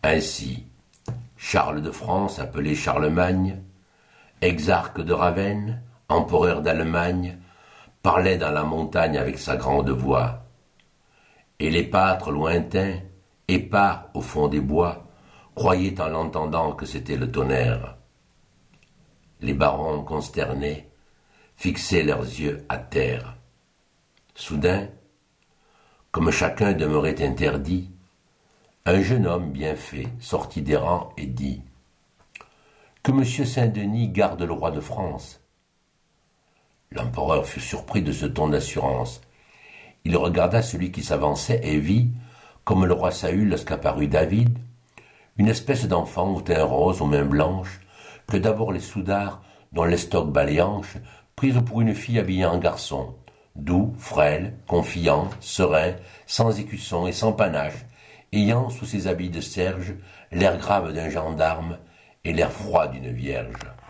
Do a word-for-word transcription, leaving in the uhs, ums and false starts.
Ainsi, Charles de France, appelé Charlemagne, exarque de Ravenne, empereur d'Allemagne, parlait dans la montagne avec sa grande voix. Et les pâtres lointains, épars au fond des bois, croyaient en l'entendant que c'était le tonnerre. Les barons consternés fixaient leurs yeux à terre. Soudain, comme chacun demeurait interdit, un jeune homme bien fait sortit des rangs et dit « Que monsieur Saint-Denis garde le roi de France ». L'empereur fut surpris de ce ton d'assurance. Il regarda celui qui s'avançait et vit, comme le roi Saül lorsqu'apparut David, une espèce d'enfant au teint rose, aux mains blanches, que d'abord les soudards, dont l'estoc bat les hanches, prirent pour une fille habillée en garçon, doux, frêle, confiant, serein, sans écusson et sans panache, ayant sous ses habits de serge l'air grave d'un gendarme et l'air froid d'une vierge.